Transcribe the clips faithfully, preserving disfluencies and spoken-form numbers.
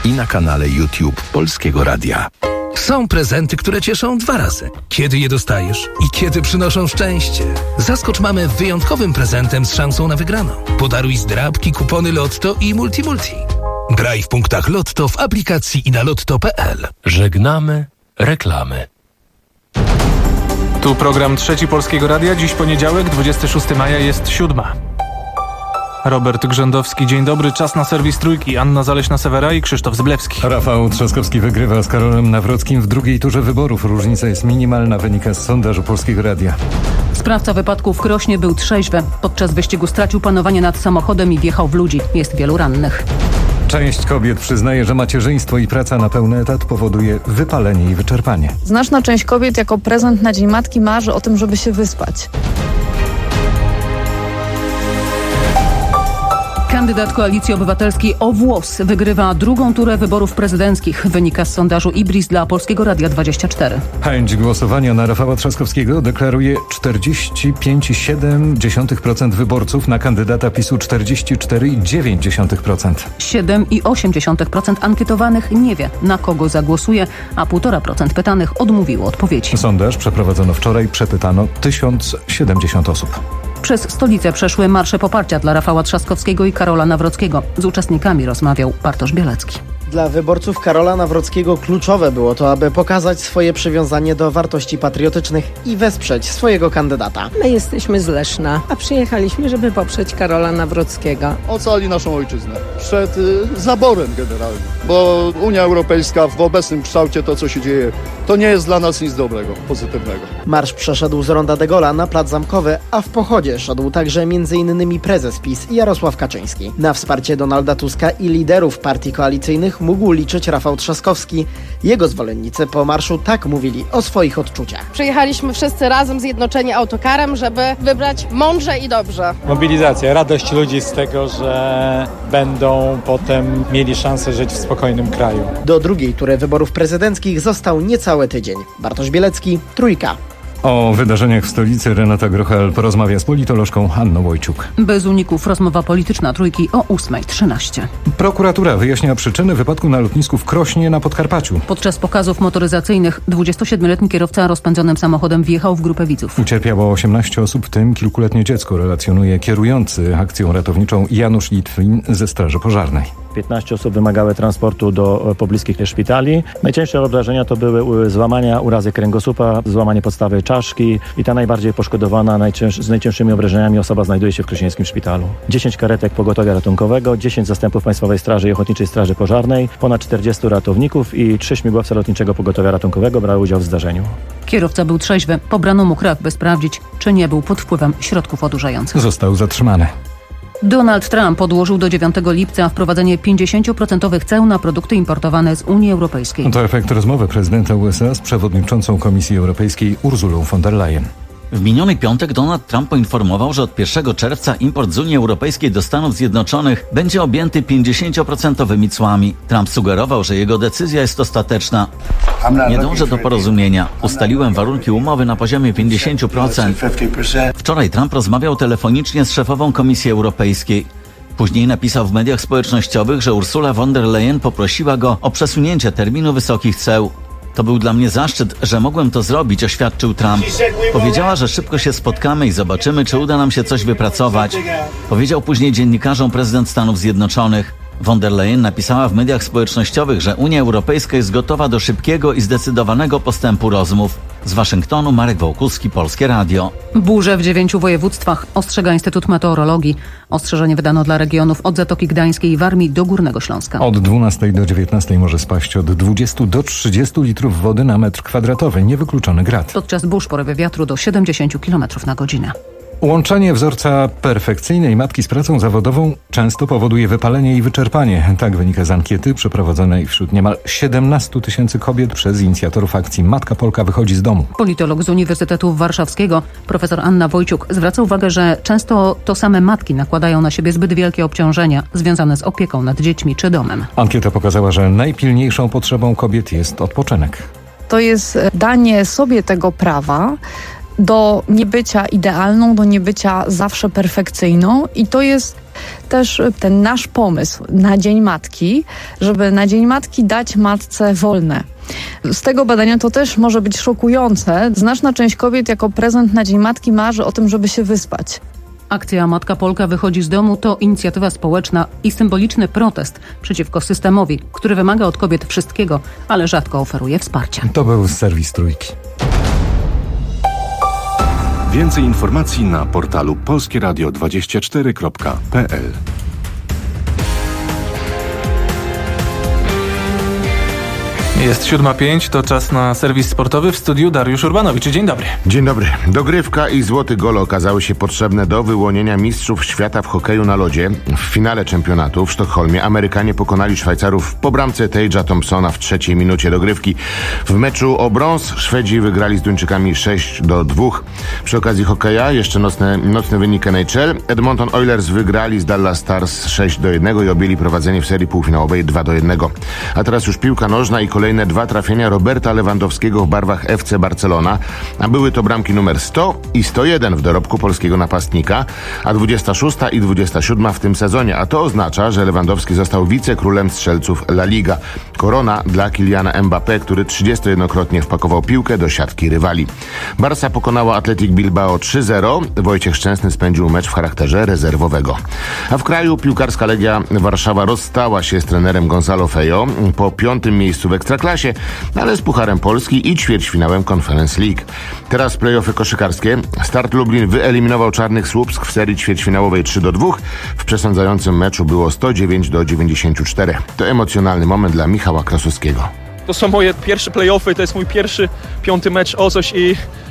i na kanale YouTube Polskiego Radia. Są prezenty, które cieszą dwa razy. Kiedy je dostajesz i kiedy przynoszą szczęście. Zaskocz mamę wyjątkowym prezentem z szansą na wygraną. Podaruj zdrabki, kupony Lotto i Multimulti. Graj w punktach Lotto w aplikacji i na lotto kropka p l. Żegnamy reklamy. Tu program Trzeci Polskiego Radia. Dziś poniedziałek, dwudziestego szóstego maja, jest siódma. Robert Grzędowski, dzień dobry. Czas na serwis Trójki. Anna Zaleśna-Sewera i Krzysztof Zblewski. Rafał Trzaskowski wygrywa z Karolem Nawrockim w drugiej turze wyborów. Różnica jest minimalna, wynika z sondażu Polskiego Radia. Sprawca wypadku w Krośnie był trzeźwy. Podczas wyścigu stracił panowanie nad samochodem i wjechał w ludzi. Jest wielu rannych. Część kobiet przyznaje, że macierzyństwo i praca na pełny etat powoduje wypalenie i wyczerpanie. Znaczna część kobiet jako prezent na Dzień Matki marzy o tym, żeby się wyspać. Kandydat Koalicji Obywatelskiej o włos wygrywa drugą turę wyborów prezydenckich. Wynika z sondażu Ibris dla Polskiego Radia dwadzieścia cztery. Chęć głosowania na Rafała Trzaskowskiego deklaruje czterdzieści pięć przecinek siedem procent wyborców, na kandydata PiSu czterdzieści cztery przecinek dziewięć procent. siedem przecinek osiem procent ankietowanych nie wie, na kogo zagłosuje, a półtora procent procent pytanych odmówiło odpowiedzi. Sondaż przeprowadzono wczoraj, przepytano tysiąc siedemdziesiąt osób. Przez stolicę przeszły marsze poparcia dla Rafała Trzaskowskiego i Karola Nawrockiego. Z uczestnikami rozmawiał Bartosz Bielecki. Dla wyborców Karola Nawrockiego kluczowe było to, aby pokazać swoje przywiązanie do wartości patriotycznych i wesprzeć swojego kandydata. My jesteśmy z Leszna, a przyjechaliśmy, żeby poprzeć Karola Nawrockiego. Ocali naszą ojczyznę przed y, zaborem generalnym, bo Unia Europejska w obecnym kształcie, to co się dzieje, to nie jest dla nas nic dobrego, pozytywnego. Marsz przeszedł z Ronda de Gola na Plac Zamkowy, a w pochodzie szedł także między innymi prezes PiS Jarosław Kaczyński. Na wsparcie Donalda Tuska i liderów partii koalicyjnych mógł liczyć Rafał Trzaskowski. Jego zwolennicy po marszu tak mówili o swoich odczuciach. Przyjechaliśmy wszyscy razem, zjednoczeni autokarem, żeby wybrać mądrze i dobrze. Mobilizacja, radość ludzi z tego, że będą potem mieli szansę żyć w spokojnym kraju. Do drugiej tury wyborów prezydenckich został niecały tydzień. Bartosz Bielecki, Trójka. O wydarzeniach w stolicy Renata Grochal porozmawia z politolożką Anną Wojciuk. Bez uników rozmowa polityczna Trójki o ósma trzynaście. Prokuratura wyjaśnia przyczyny wypadku na lotnisku w Krośnie na Podkarpaciu. Podczas pokazów motoryzacyjnych dwudziestosiedmioletni kierowca rozpędzonym samochodem wjechał w grupę widzów. Ucierpiało osiemnaście osób, w tym kilkuletnie dziecko, relacjonuje kierujący akcją ratowniczą Janusz Litwin ze Straży Pożarnej. piętnaście osób wymagały transportu do pobliskich szpitali. Najcięższe obrażenia to były złamania, urazy kręgosłupa, złamanie podstawy czaszki i ta najbardziej poszkodowana najcięż, z najcięższymi obrażeniami osoba znajduje się w krośnieńskim szpitalu. dziesięć karetek pogotowia ratunkowego, dziesięć zastępów Państwowej Straży i Ochotniczej Straży Pożarnej, ponad czterdziestu ratowników i trzy śmigłowce Lotniczego Pogotowia Ratunkowego brały udział w zdarzeniu. Kierowca był trzeźwy. Pobrano mu krew, by sprawdzić, czy nie był pod wpływem środków odurzających. Został zatrzymany. Donald Trump odłożył do dziewiątego lipca wprowadzenie pięćdziesiąt procent ceł na produkty importowane z Unii Europejskiej. To efekt rozmowy prezydenta U S A z przewodniczącą Komisji Europejskiej Ursulą von der Leyen. W miniony piątek Donald Trump poinformował, że od pierwszego czerwca import z Unii Europejskiej do Stanów Zjednoczonych będzie objęty pięćdziesięcioprocentowymi cłami. Trump sugerował, że jego decyzja jest ostateczna. Nie dążę do porozumienia. Ustaliłem warunki umowy na poziomie pięćdziesiąt procent. Wczoraj Trump rozmawiał telefonicznie z szefową Komisji Europejskiej. Później napisał w mediach społecznościowych, że Ursula von der Leyen poprosiła go o przesunięcie terminu wysokich ceł. To był dla mnie zaszczyt, że mogłem to zrobić, oświadczył Trump. Powiedziała, że szybko się spotkamy i zobaczymy, czy uda nam się coś wypracować. Powiedział później dziennikarzom prezydent Stanów Zjednoczonych. Von der Leyen napisała w mediach społecznościowych, że Unia Europejska jest gotowa do szybkiego i zdecydowanego postępu rozmów. Z Waszyngtonu Marek Wołkuski, Polskie Radio. Burze w dziewięciu województwach, ostrzega Instytut Meteorologii. Ostrzeżenie wydano dla regionów od Zatoki Gdańskiej i Warmii do Górnego Śląska. Od dwunastej do dziewiętnastej może spaść od dwudziestu do trzydziestu litrów wody na metr kwadratowy. Niewykluczony grad. Podczas burz porywy wiatru do siedemdziesięciu kilometrów na godzinę. Łączenie wzorca perfekcyjnej matki z pracą zawodową często powoduje wypalenie i wyczerpanie. Tak wynika z ankiety przeprowadzonej wśród niemal siedemnastu tysięcy kobiet przez inicjatorów akcji Matka Polka wychodzi z domu. Politolog z Uniwersytetu Warszawskiego, profesor Anna Wojciuk, zwraca uwagę, że często to same matki nakładają na siebie zbyt wielkie obciążenia związane z opieką nad dziećmi czy domem. Ankieta pokazała, że najpilniejszą potrzebą kobiet jest odpoczynek. To jest danie sobie tego prawa, do niebycia idealną, do niebycia zawsze perfekcyjną i to jest też ten nasz pomysł na Dzień Matki, żeby na Dzień Matki dać matce wolne. Z tego badania to też może być szokujące. Znaczna część kobiet jako prezent na Dzień Matki marzy o tym, żeby się wyspać. Akcja Matka Polka wychodzi z domu to inicjatywa społeczna i symboliczny protest przeciwko systemowi, który wymaga od kobiet wszystkiego, ale rzadko oferuje wsparcia. To był serwis Trójki. Więcej informacji na portalu polskie radio dwadzieścia cztery kropka p l. Jest siódma pięć, to czas na serwis sportowy. W studiu Dariusz Urbanowicz. Dzień dobry. Dzień dobry. Dogrywka i złoty gol okazały się potrzebne do wyłonienia mistrzów świata w hokeju na lodzie. W finale czempionatu w Sztokholmie Amerykanie pokonali Szwajcarów po bramce Tage'a Thompsona w trzeciej minucie dogrywki. W meczu o brąz Szwedzi wygrali z Duńczykami sześć do dwóch. Przy okazji hokeja jeszcze nocny, nocny wynik N H L. Edmonton Oilers wygrali z Dallas Stars sześć do jednego i objęli prowadzenie w serii półfinałowej dwa do jednego. A teraz już piłka nożna i kolejne dwa trafienia Roberta Lewandowskiego w barwach F C Barcelona, a były to bramki numer sto i sto jeden w dorobku polskiego napastnika, a dwudziesta szósta i dwudziesta siódma w tym sezonie, a to oznacza, że Lewandowski został wicekrólem strzelców La Liga. Korona dla Kyliana Mbappé, który trzydziestojednokrotnie wpakował piłkę do siatki rywali. Barca pokonała Athletic Bilbao trzy zero, Wojciech Szczęsny spędził mecz w charakterze rezerwowego. A w kraju piłkarska Legia Warszawa rozstała się z trenerem Gonzalo Fejo po piątym miejscu w Ekstraklasie, ale z Pucharem Polski i ćwierćfinałem Conference League. Teraz play-offy koszykarskie. Start Lublin wyeliminował Czarnych Słupsk w serii ćwierćfinałowej trzy do dwóch. W przesądzającym meczu było sto dziewięć do dziewięćdziesięciu czterech. To emocjonalny moment dla Michała Krasuskiego. To są moje pierwsze play-offy, to jest mój pierwszy, piąty mecz o coś i,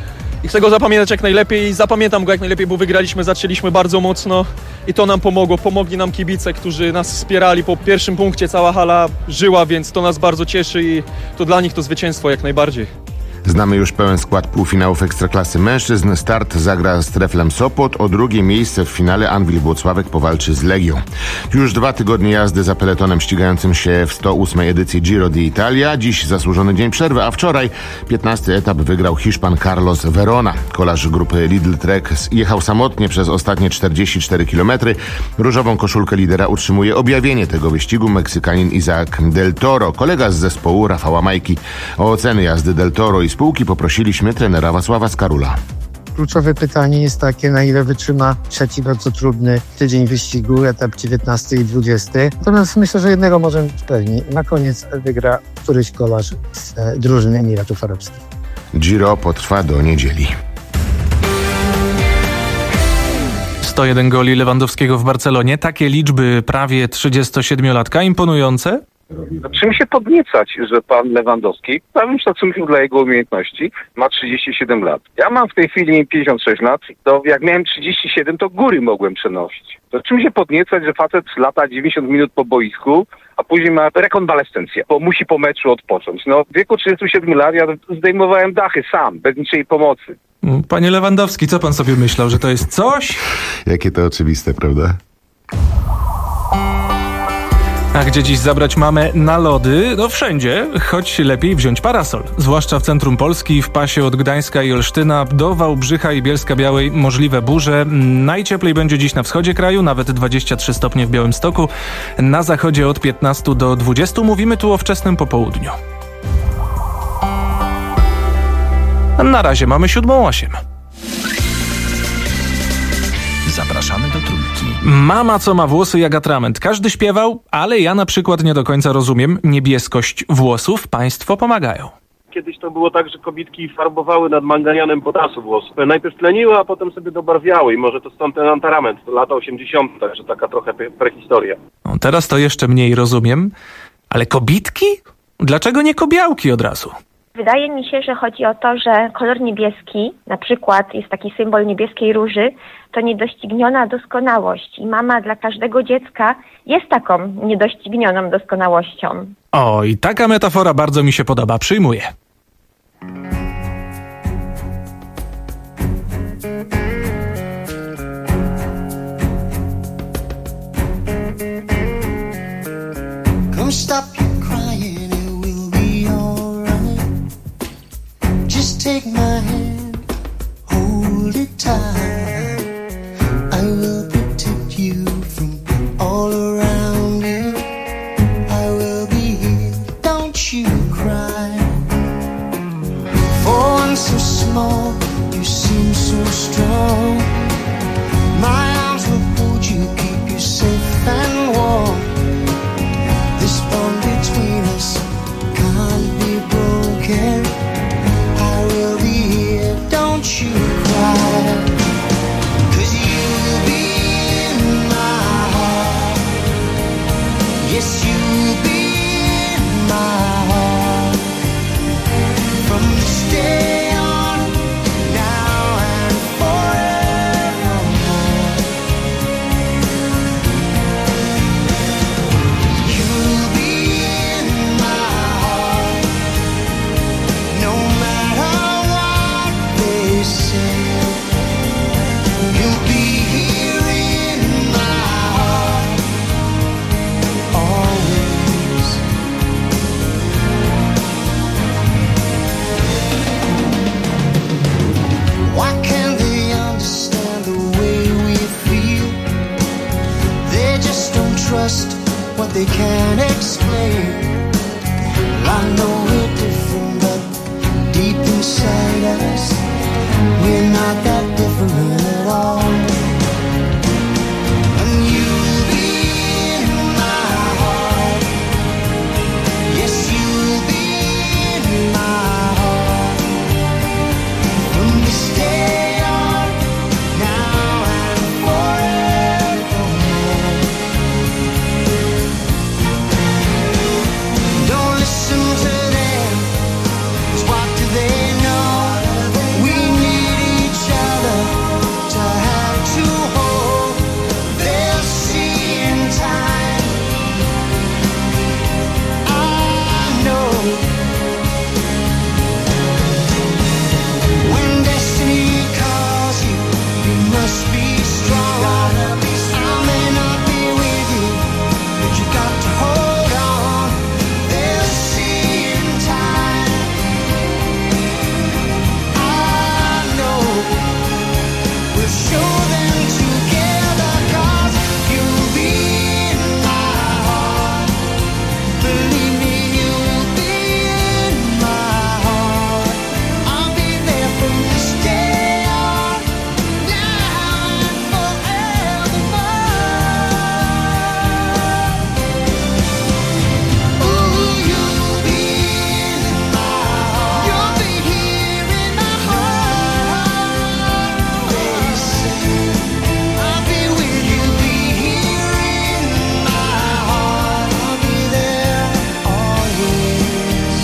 i chcę go zapamiętać jak najlepiej i zapamiętam go jak najlepiej, bo wygraliśmy, zaczęliśmy bardzo mocno i to nam pomogło. Pomogli nam kibice, którzy nas wspierali. Po pierwszym punkcie cała hala żyła, więc to nas bardzo cieszy i to dla nich to zwycięstwo jak najbardziej. Znamy już pełen skład półfinałów Ekstraklasy mężczyzn. Start zagra z Treflem Sopot. O drugie miejsce w finale Anwil Włocławek powalczy z Legią. Już dwa tygodnie jazdy za peletonem ścigającym się w sto ósmej edycji Giro d'Italia. Dziś zasłużony dzień przerwy, a wczoraj piętnasty etap wygrał Hiszpan Carlos Verona. Kolarz grupy Lidl Trek jechał samotnie przez ostatnie czterdzieści cztery kilometry. Różową koszulkę lidera utrzymuje objawienie tego wyścigu Meksykanin Isaac Del Toro, kolega z zespołu Rafała Majki. O oceny jazdy Del Toro i spółki poprosiliśmy trenera Wacława Skarula. Kluczowe pytanie jest takie, na ile wytrzyma trzeci bardzo trudny tydzień wyścigu, etap dziewiętnasty i dwudziesty. Natomiast myślę, że jednego możemy być pewni. Na koniec wygra któryś kolarz z drużyny Emiratów Arabskich. Giro potrwa do niedzieli. sto jeden goli Lewandowskiego w Barcelonie. Takie liczby prawie trzydziestosiedmiolatka. Imponujące? Czym się podniecać, że pan Lewandowski, z całym szacunkiem dla jego umiejętności, ma trzydzieści siedem lat. Ja mam w tej chwili pięćdziesiąt sześć lat, to jak miałem trzydzieści siedem, to góry mogłem przenosić. To czym się podniecać, że facet lata dziewięćdziesiąt minut po boisku, a później ma rekonwalescencję, bo musi po meczu odpocząć. No w wieku trzydziestu siedmiu lat ja zdejmowałem dachy sam, bez niczyjej pomocy. Panie Lewandowski, co pan sobie myślał, że to jest coś? Jakie to oczywiste, prawda? A gdzie dziś zabrać mamę na lody? No wszędzie, choć lepiej wziąć parasol. Zwłaszcza w centrum Polski, w pasie od Gdańska i Olsztyna do Wałbrzycha i Bielska-Białej możliwe burze. Najcieplej będzie dziś na wschodzie kraju, nawet dwadzieścia trzy stopnie w Białymstoku. Na zachodzie od piętnastu do dwudziestu. Mówimy tu o wczesnym popołudniu. Na razie mamy siódmą osiem. Zapraszamy do Trójki. Mama, co ma włosy jak atrament. Każdy śpiewał, ale ja na przykład nie do końca rozumiem. Niebieskość włosów państwo pomagają. Kiedyś to było tak, że kobitki farbowały nad manganianem potasu włosów. Najpierw tleniły, a potem sobie dobarwiały i może to stąd ten atrament, lata osiemdziesiąte, także taka trochę prehistoria. No, teraz to jeszcze mniej rozumiem, ale kobitki? Dlaczego nie kobiałki od razu? Wydaje mi się, że chodzi o to, że kolor niebieski, na przykład jest taki symbol niebieskiej róży, to niedościgniona doskonałość i mama dla każdego dziecka jest taką niedoścignioną doskonałością. O, i taka metafora bardzo mi się podoba, przyjmuję. Come stop your crying, it will be alright. Just take my hand, hold they can't explain. Well, I know we're different, but deep inside us, we're not that different at all. And you'll be in my heart. Yes, you'll be in my heart. From this day on, now and forevermore. Don't listen to them, 'cause what do they know? We need each other to have to hold. They'll see in time. I know when destiny calls you, you must be strong. I may not be with you, but you got to hold on. They'll see in time. I know we'll show them together, 'cause you'll be in my heart. Believe me, you'll be in my heart. I'll be there from this day on, now and forevermore. Ooh, you'll be in my heart. You'll be here in my heart. Always. I'll be with you, be here in my heart. I'll be there always.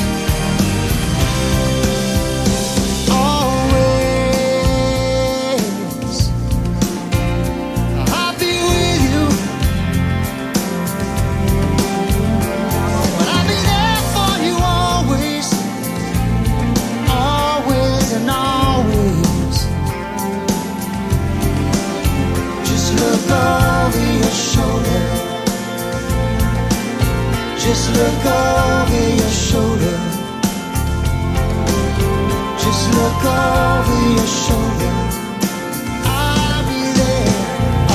Always. I'll be with you. But I'll be there for you always. Always and always. Just look over your shoulder. Just look over your shoulder. Just look over your shoulder. I'll be there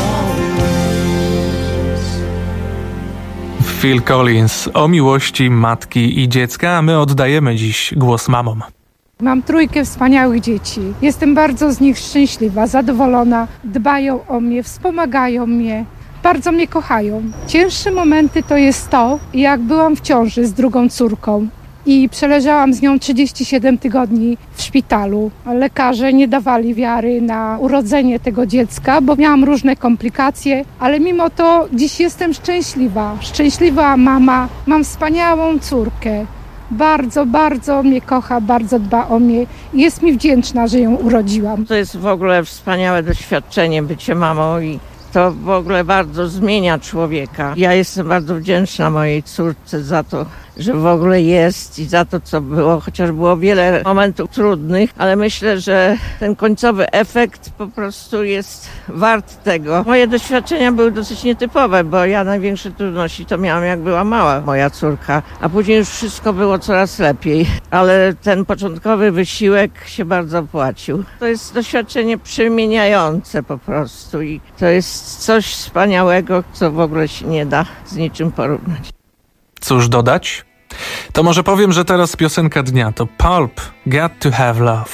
always. Phil Collins o miłości matki i dziecka, a my oddajemy dziś głos mamom. Mam trójkę wspaniałych dzieci. Jestem bardzo z nich szczęśliwa, zadowolona. Dbają o mnie, wspomagają mnie, bardzo mnie kochają. Cięższe momenty to jest to, jak byłam w ciąży z drugą córką i przeleżałam z nią trzydzieści siedem tygodni w szpitalu. Lekarze nie dawali wiary na urodzenie tego dziecka, bo miałam różne komplikacje, ale mimo to dziś jestem szczęśliwa. Szczęśliwa mama, mam wspaniałą córkę. Bardzo, bardzo mnie kocha, bardzo dba o mnie. Jest mi wdzięczna, że ją urodziłam. To jest w ogóle wspaniałe doświadczenie bycie mamą i to w ogóle bardzo zmienia człowieka. Ja jestem bardzo wdzięczna mojej córce za to, że w ogóle jest i za to, co było, chociaż było wiele momentów trudnych, ale myślę, że ten końcowy efekt po prostu jest wart tego. Moje doświadczenia były dosyć nietypowe, bo ja największe trudności to miałam, jak była mała moja córka, a później już wszystko było coraz lepiej, ale ten początkowy wysiłek się bardzo opłacił. To jest doświadczenie przemieniające po prostu i to jest coś wspaniałego, co w ogóle się nie da z niczym porównać. Cóż dodać? To może powiem, że teraz piosenka dnia to Pulp, Got to Have Love.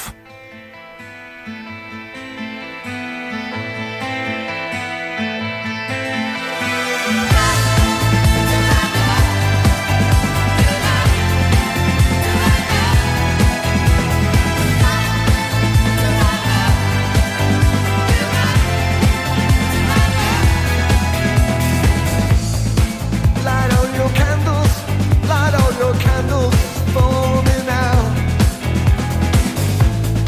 Light all your candles for me now.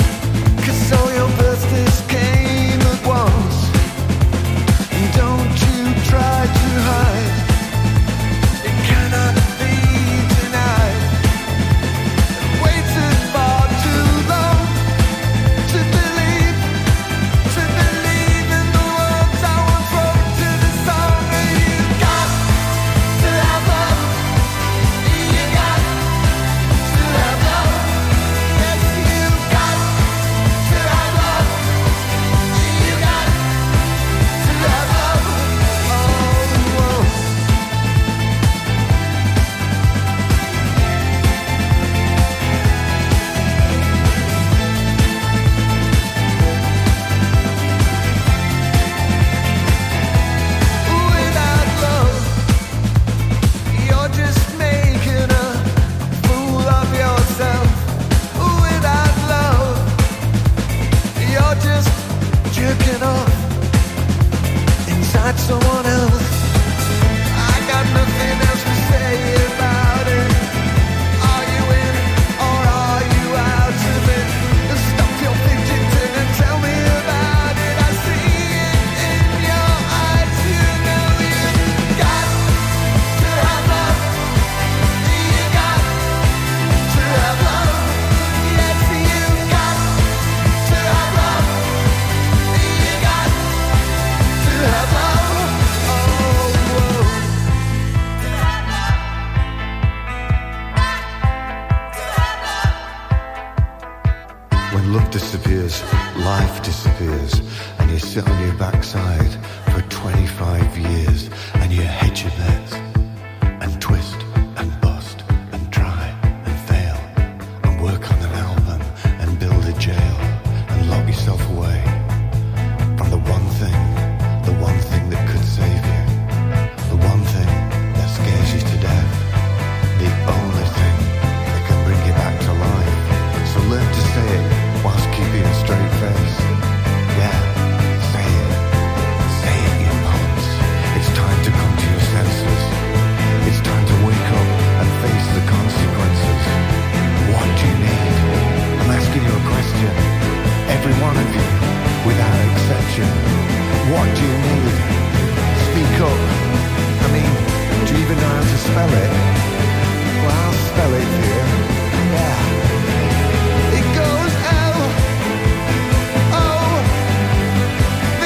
love disappears, life disappears, and you sit on your backside for twenty-five years, and you hedge your bets, and twist, and bust, and try, and fail, and work on an album, and build a jail, and lock yourself away from the one thing, the one thing that could save you, the one thing that scares you to death, the only thing that can bring you back to life. So learn to say it whilst keeping a straight face. Yeah, say it. Say it, you punks. It's time to come to your senses. It's time to wake up and face the consequences. What do you need? I'm asking you a question. Every one of you, without exception. What do you need? Speak up. I mean, do you even know how to spell it? Well, I'll spell it for you. Yeah. It goes L O V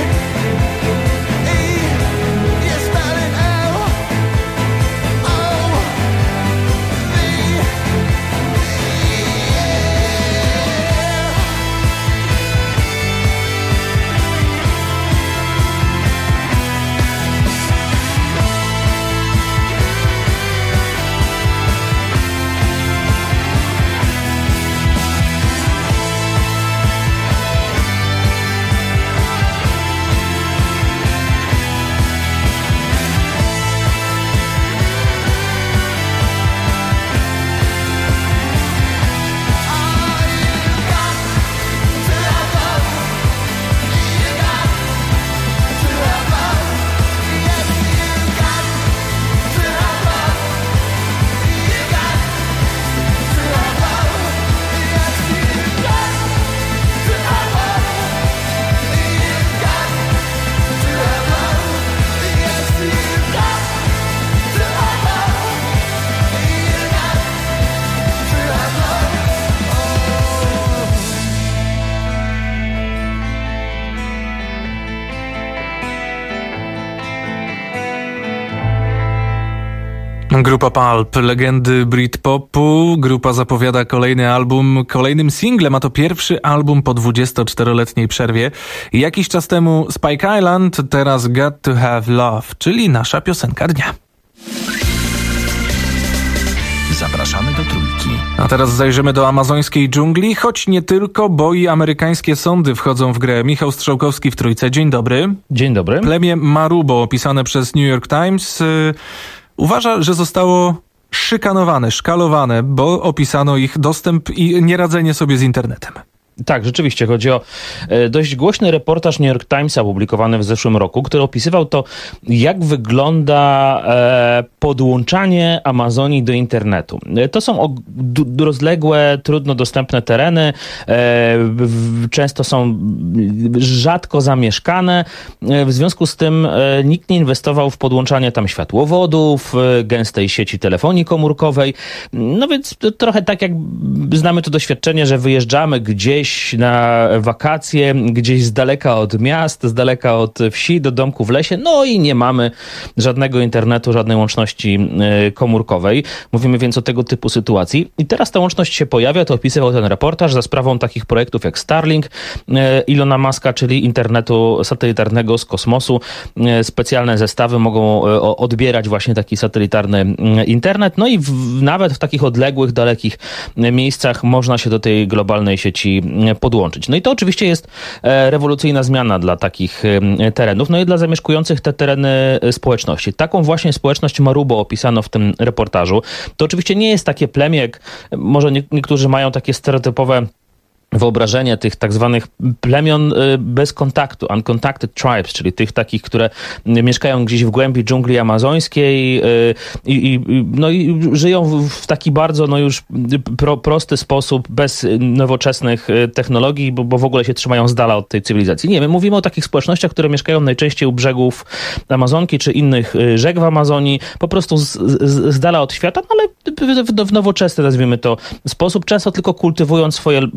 E. You spell it L O V E. Grupa Pulp, legendy Britpopu. Grupa zapowiada kolejny album, kolejnym singlem, a to pierwszy album po dwudziestoczteroletniej przerwie. Jakiś czas temu Spike Island, teraz Got to Have Love, czyli nasza piosenka dnia. Zapraszamy do Trójki. A teraz zajrzymy do amazońskiej dżungli, choć nie tylko, bo i amerykańskie sądy wchodzą w grę. Michał Strzałkowski w Trójce. Dzień dobry. Dzień dobry. Plemię Marubo, opisane przez New York Times, yy, uważa, że zostało szykanowane, szkalowane, bo opisano ich dostęp i nieradzenie sobie z internetem. Tak, rzeczywiście. Chodzi o dość głośny reportaż New York Timesa opublikowany w zeszłym roku, który opisywał to, jak wygląda e, podłączanie Amazonii do internetu. To są o, d- rozległe, trudno dostępne tereny, e, w, często są rzadko zamieszkane. E, w związku z tym e, nikt nie inwestował w podłączanie tam światłowodów, e, gęstej sieci telefonii komórkowej. No więc to trochę tak, jak znamy to doświadczenie, że wyjeżdżamy gdzieś na wakacje, gdzieś z daleka od miast, z daleka od wsi, do domku w lesie, no i nie mamy żadnego internetu, żadnej łączności komórkowej. Mówimy więc o tego typu sytuacji. I teraz ta łączność się pojawia, to opisywał ten reportaż za sprawą takich projektów jak Starlink Ilona Muska, czyli internetu satelitarnego z kosmosu. Specjalne zestawy mogą odbierać właśnie taki satelitarny internet, no i w, nawet w takich odległych, dalekich miejscach można się do tej globalnej sieci podłączyć. No i to oczywiście jest rewolucyjna zmiana dla takich terenów, no i dla zamieszkujących te tereny społeczności. Taką właśnie społeczność Marubo opisano w tym reportażu. To oczywiście nie jest takie plemię, jak może niektórzy mają takie stereotypowe wyobrażenie tych tak zwanych plemion bez kontaktu, uncontacted tribes, czyli tych takich, które mieszkają gdzieś w głębi dżungli amazońskiej i, i, no i żyją w, w taki bardzo no już pro, prosty sposób, bez nowoczesnych technologii, bo, bo w ogóle się trzymają z dala od tej cywilizacji. Nie, my mówimy o takich społecznościach, które mieszkają najczęściej u brzegów Amazonki czy innych rzek w Amazonii, po prostu z, z, z dala od świata, no ale w, w, w nowoczesny, nazwijmy to, sposób, często tylko kultywując swoje lokalne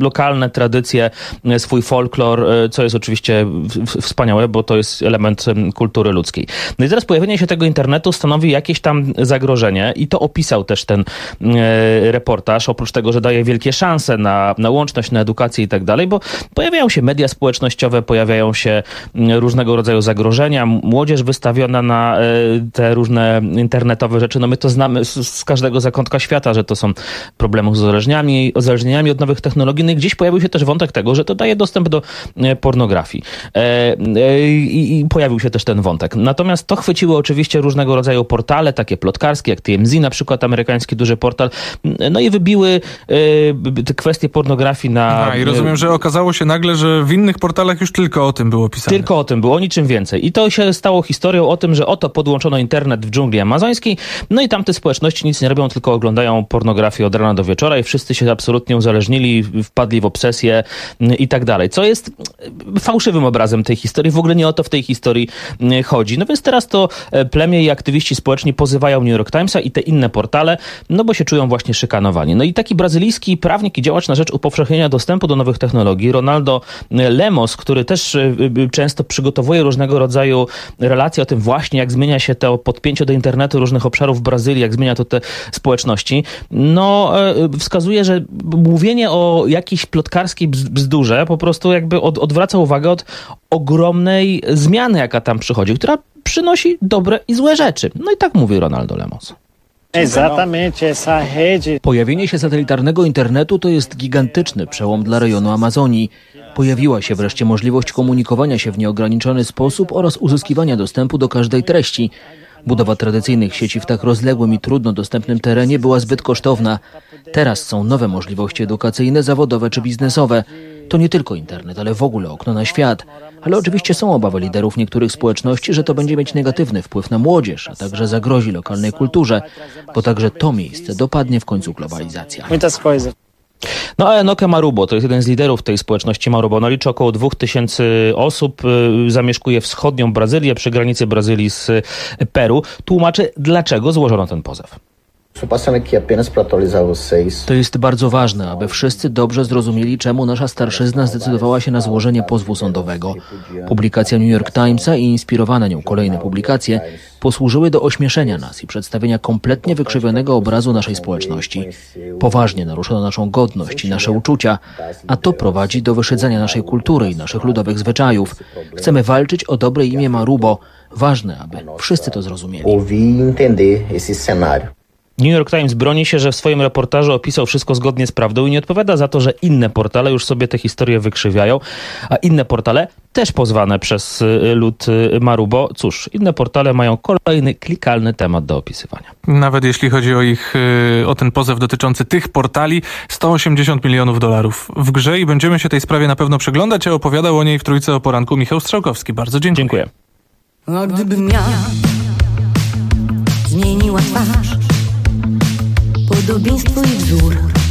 lokalne tradycje, swój folklor, co jest oczywiście wspaniałe, bo to jest element kultury ludzkiej. No i teraz pojawienie się tego internetu stanowi jakieś tam zagrożenie i to opisał też ten reportaż, oprócz tego, że daje wielkie szanse na, na łączność, na edukację i tak dalej, bo pojawiają się media społecznościowe, pojawiają się różnego rodzaju zagrożenia, młodzież wystawiona na te różne internetowe rzeczy. No my to znamy z, z każdego zakątka świata, że to są problemy z uzależnieniami, uzależnieniami od nowych technologii. No i gdzieś pojawił się też wątek tego, że to daje dostęp do pornografii. E, e, i, I pojawił się też ten wątek. Natomiast to chwyciły oczywiście różnego rodzaju portale, takie plotkarskie, jak T M Z na przykład, amerykański duży portal, no i wybiły e, te kwestie pornografii na... A, i rozumiem, że okazało się nagle, że w innych portalach już tylko o tym było pisane. Tylko o tym było, o niczym więcej. I to się stało historią o tym, że oto podłączono internet w dżungli amazońskiej, no i tamte społeczności nic nie robią, tylko oglądają pornografię od rana do wieczora i wszyscy się absolutnie uzależnili, wpadli w obsesję i tak dalej. Co jest fałszywym obrazem tej historii. W ogóle nie o to w tej historii chodzi. No więc teraz to plemię i aktywiści społeczni pozywają New York Timesa i te inne portale, no bo się czują właśnie szykanowani. No i taki brazylijski prawnik i działacz na rzecz upowszechnienia dostępu do nowych technologii, Ronaldo Lemos, który też często przygotowuje różnego rodzaju relacje o tym właśnie, jak zmienia się to podpięcie do internetu różnych obszarów w Brazylii, jak zmienia to te społeczności, no wskazuje, że mówienie o jakiejś plotkarskiej bzdurze po prostu jakby od, odwraca uwagę od ogromnej zmiany, jaka tam przychodzi, która przynosi dobre i złe rzeczy. No i tak mówi Ronaldo Lemos. Pojawienie się satelitarnego internetu to jest gigantyczny przełom dla rejonu Amazonii. Pojawiła się wreszcie możliwość komunikowania się w nieograniczony sposób oraz uzyskiwania dostępu do każdej treści. Budowa tradycyjnych sieci w tak rozległym i trudno dostępnym terenie była zbyt kosztowna. Teraz są nowe możliwości edukacyjne, zawodowe czy biznesowe. To nie tylko internet, ale w ogóle okno na świat. Ale oczywiście są obawy liderów niektórych społeczności, że to będzie mieć negatywny wpływ na młodzież, a także zagrozi lokalnej kulturze, bo także to miejsce dopadnie w końcu globalizacja. No a Enoke Marubo to jest jeden z liderów tej społeczności Marubo. No liczy około dwóch tysięcy osób, zamieszkuje wschodnią Brazylię, przy granicy Brazylii z Peru. Tłumaczy, dlaczego złożono ten pozew. To jest bardzo ważne, aby wszyscy dobrze zrozumieli, czemu nasza starszyzna zdecydowała się na złożenie pozwu sądowego. Publikacja New York Timesa i inspirowane nią kolejne publikacje posłużyły do ośmieszenia nas i przedstawienia kompletnie wykrzywionego obrazu naszej społeczności. Poważnie naruszono naszą godność i nasze uczucia, a to prowadzi do wyszydzania naszej kultury i naszych ludowych zwyczajów. Chcemy walczyć o dobre imię Marubo. Ważne, aby wszyscy to zrozumieli. New York Times broni się, że w swoim reportażu opisał wszystko zgodnie z prawdą i nie odpowiada za to, że inne portale już sobie te historie wykrzywiają, a inne portale też pozwane przez lud Marubo. Cóż, inne portale mają kolejny klikalny temat do opisywania. Nawet jeśli chodzi o ich, o ten pozew dotyczący tych portali, sto osiemdziesiąt milionów dolarów w grze i będziemy się tej sprawie na pewno przyglądać, a opowiadał o niej w Trójce o poranku Michał Strzałkowski. Bardzo dziękuję. Dziękuję. A gdybym ja zmieniła twarz, podobieństwo i wzór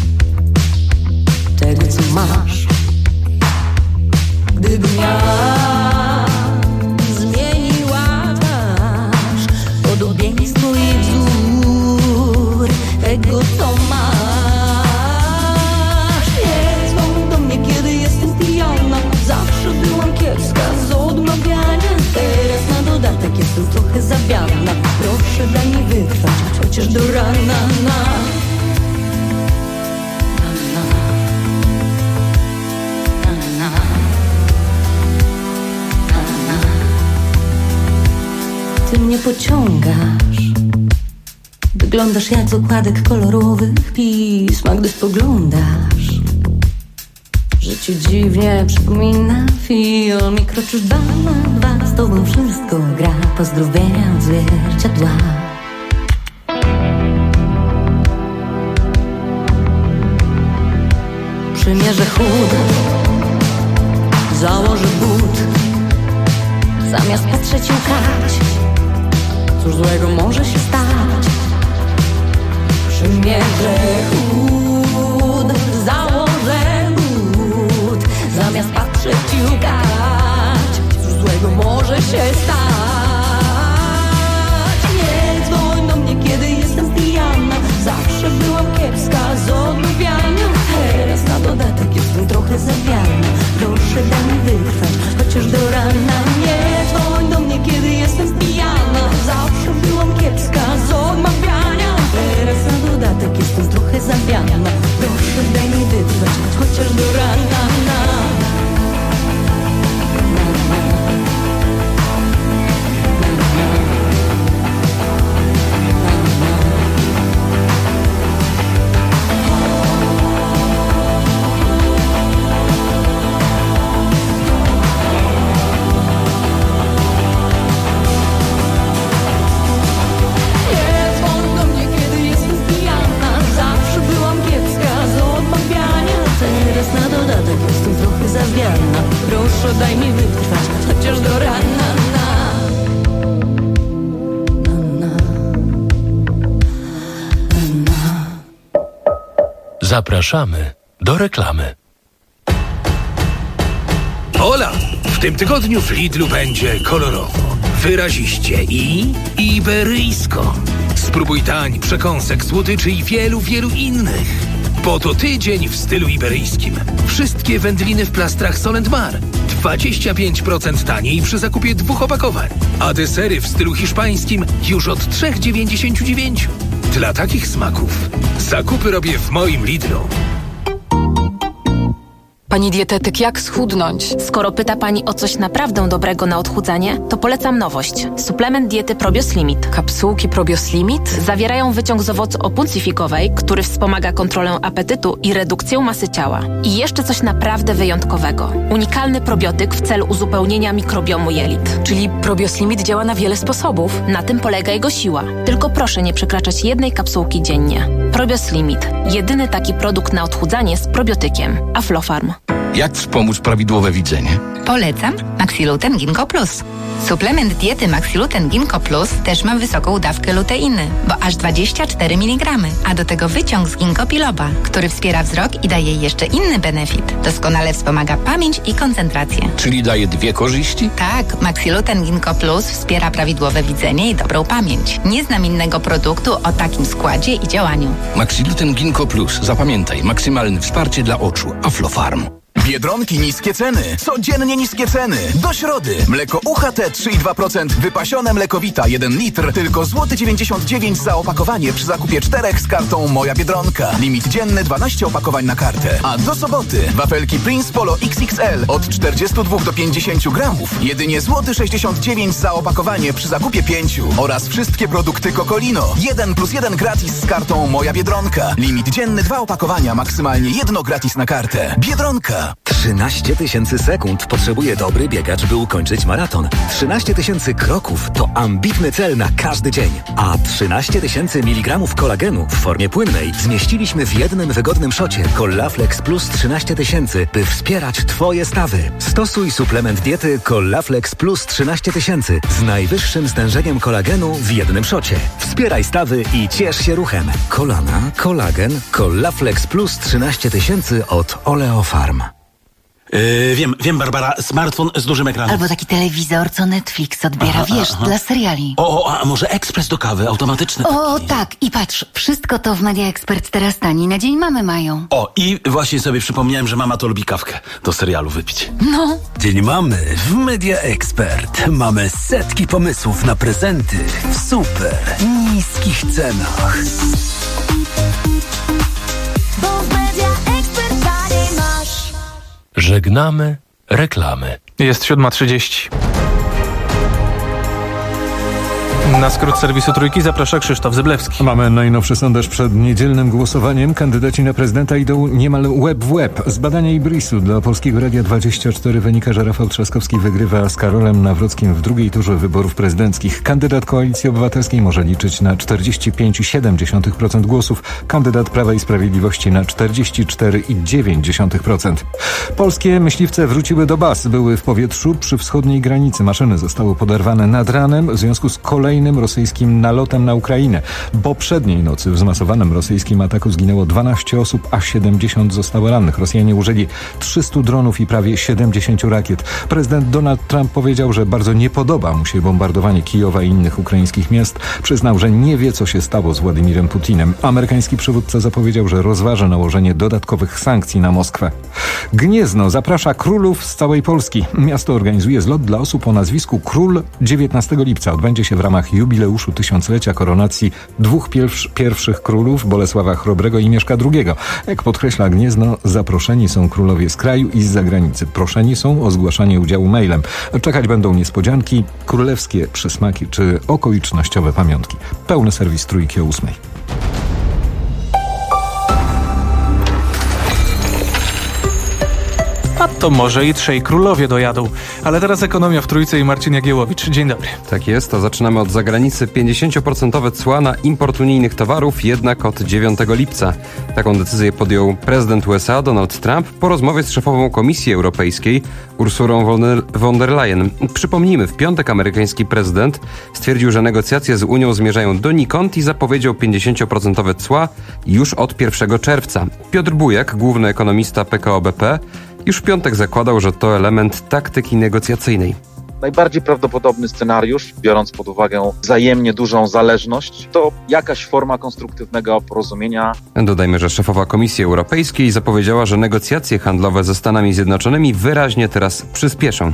tego, co masz. Gdybym ja zmieniła twarz, podobieństwo i wzór tego, co masz. Nie dzwoń do mnie, kiedy jestem pijana. Zawsze byłam kiepska z odmawiania. Teraz na dodatek jestem trochę zawiadna. Proszę, daj mi wytrwać, chociaż do rana. Na. Ty mnie pociągasz. Wyglądasz jak z okładek kolorowych pism, a gdy spoglądasz, że ci dziwnie przypomina film i kroczysz dwa na dwa. Z tobą wszystko gra, pozdrowienia od zwierciadła. Przymierzę chód, założę but, zamiast patrzeć i łkać. Cóż złego może się stać? Przymierzę chód, założę but, zamiast patrzeć i łkać. Cóż złego może się stać? Nie dzwoń do mnie, kiedy jestem pijana. Zawsze byłam kiepska z odmawiania. Teraz na dodatek jestem trochę za zawiana. Proszę daj mi wytrwać, chociaż do rana. Proszę daj mi wytrwać, chociaż do rana. Na, na, na. Zapraszamy do reklamy. Hola! W tym tygodniu w Lidlu będzie kolorowo, wyraziście i iberyjsko. Spróbuj tań, przekąsek, słodyczy i wielu, wielu innych. Bo to tydzień w stylu iberyjskim. Wszystkie wędliny w plastrach Solent Mar. dwadzieścia pięć procent taniej przy zakupie dwóch opakowań. A desery w stylu hiszpańskim już od trzy dziewięćdziesiąt dziewięć. Dla takich smaków zakupy robię w moim Lidlu. Pani dietetyk, jak schudnąć? Skoro pyta Pani o coś naprawdę dobrego na odchudzanie, to polecam nowość. Suplement diety Probios Limit. Kapsułki Probios Limit? Zawierają wyciąg z owocu opuncyfikowej, który wspomaga kontrolę apetytu i redukcję masy ciała. I jeszcze coś naprawdę wyjątkowego. Unikalny probiotyk w celu uzupełnienia mikrobiomu jelit. Czyli Probios Limit działa na wiele sposobów. Na tym polega jego siła. Tylko proszę nie przekraczać jednej kapsułki dziennie. Probios Limit. Jedyny taki produkt na odchudzanie z probiotykiem. Aflofarm. Jak wspomóc prawidłowe widzenie? Polecam Maxiluten Ginkgo Plus. Suplement diety Maxiluten Ginkgo Plus też ma wysoką dawkę luteiny, bo aż dwadzieścia cztery miligramy, a do tego wyciąg z ginkgo biloba, który wspiera wzrok i daje jeszcze inny benefit. Doskonale wspomaga pamięć i koncentrację. Czyli daje dwie korzyści? Tak, Maxiluten Ginkgo Plus wspiera prawidłowe widzenie i dobrą pamięć. Nie znam innego produktu o takim składzie i działaniu. Maxiluten Ginkgo Plus. Zapamiętaj, maksymalne wsparcie dla oczu. Aflofarm. Biedronki niskie ceny. Codziennie niskie ceny. Do środy. Mleko U H T trzy i dwa procent. Wypasione mlekowita jeden litr. Tylko złoty dziewięćdziesiąt dziewięć za opakowanie przy zakupie czterech z kartą Moja Biedronka. Limit dzienny dwanaście opakowań na kartę. A do soboty wafelki Prince Polo X X L od czterdzieści dwa do pięćdziesięciu gramów. Jedynie złoty sześćdziesiąt dziewięć za opakowanie przy zakupie pięciu. Oraz wszystkie produkty Cocolino. jeden plus jeden gratis z kartą Moja Biedronka. Limit dzienny dwa opakowania. Maksymalnie jedno gratis na kartę. Biedronka. trzynaście tysięcy sekund potrzebuje dobry biegacz, by ukończyć maraton. trzynaście tysięcy kroków to ambitny cel na każdy dzień. A trzynaście tysięcy miligramów kolagenu w formie płynnej zmieściliśmy w jednym wygodnym szocie Collaflex Plus trzynaście tysięcy, by wspierać Twoje stawy. Stosuj suplement diety Collaflex Plus trzynaście tysięcy z najwyższym stężeniem kolagenu w jednym szocie. Wspieraj stawy i ciesz się ruchem. Kolana, kolagen, Collaflex Plus trzynaście tysięcy od Oleofarm. Yy, wiem, wiem, Barbara, smartfon z dużym ekranem. Albo taki telewizor, co Netflix odbiera, aha, wiesz, aha. dla seriali. O, o, a może ekspres do kawy, automatyczny taki. O, tak, i patrz, wszystko to w Media Expert teraz tani na Dzień Mamy mają. O, i właśnie sobie przypomniałem, że mama to lubi kawkę do serialu wypić. No. Dzień Mamy w Media Expert. Mamy setki pomysłów na prezenty w super niskich cenach. Żegnamy reklamy. Jest siódma trzydzieści. Na skrót serwisu Trójki zaprasza Krzysztof Zyblewski. Mamy najnowszy sondaż przed niedzielnym głosowaniem. Kandydaci na prezydenta idą niemal łeb w łeb. Z badania Ibrisu dla Polskiego Radia dwadzieścia cztery wynika, że Rafał Trzaskowski wygrywa z Karolem Nawrockim w drugiej turze wyborów prezydenckich. Kandydat Koalicji Obywatelskiej może liczyć na czterdzieści pięć przecinek siedem procent głosów. Kandydat Prawa i Sprawiedliwości na czterdzieści cztery przecinek dziewięć procent. Polskie myśliwce wróciły do baz. Były w powietrzu przy wschodniej granicy. Maszyny zostały poderwane nad ranem w związku z kolejnym rosyjskim nalotem na Ukrainę. Poprzedniej nocy w zmasowanym rosyjskim ataku zginęło dwanaście osób, a siedemdziesiąt zostało rannych. Rosjanie użyli trzystu dronów i prawie siedemdziesiąt rakiet. Prezydent Donald Trump powiedział, że bardzo nie podoba mu się bombardowanie Kijowa i innych ukraińskich miast. Przyznał, że nie wie, co się stało z Władimirem Putinem. Amerykański przywódca zapowiedział, że rozważa nałożenie dodatkowych sankcji na Moskwę. Gniezno zaprasza królów z całej Polski. Miasto organizuje zlot dla osób o nazwisku Król dziewiętnastego lipca. Odbędzie się w ramach ramach jubileuszu tysiąclecia koronacji dwóch pierwsz, pierwszych królów, Bolesława Chrobrego i Mieszka drugiego. Jak podkreśla Gniezno, zaproszeni są królowie z kraju i z zagranicy. Proszeni są o zgłaszanie udziału mailem. Czekać będą niespodzianki, królewskie przysmaki czy okolicznościowe pamiątki. Pełny serwis Trójki o ósmej. A to może i trzej królowie dojadą. Ale teraz ekonomia w Trójce i Marcin Jagiełowicz. Dzień dobry. Tak jest, to zaczynamy od zagranicy. pięćdziesiąt procent cła na import unijnych towarów jednak od dziewiątego lipca. Taką decyzję podjął prezydent U S A Donald Trump po rozmowie z szefową Komisji Europejskiej Ursulą von der Leyen. Przypomnijmy, w piątek amerykański prezydent stwierdził, że negocjacje z Unią zmierzają donikąd i zapowiedział pięćdziesiąt procent cła już od pierwszego czerwca. Piotr Bujak, główny ekonomista P K O B P, już w piątek zakładał, że to element taktyki negocjacyjnej. Najbardziej prawdopodobny scenariusz, biorąc pod uwagę wzajemnie dużą zależność, to jakaś forma konstruktywnego porozumienia. Dodajmy, że szefowa Komisji Europejskiej zapowiedziała, że negocjacje handlowe ze Stanami Zjednoczonymi wyraźnie teraz przyspieszą.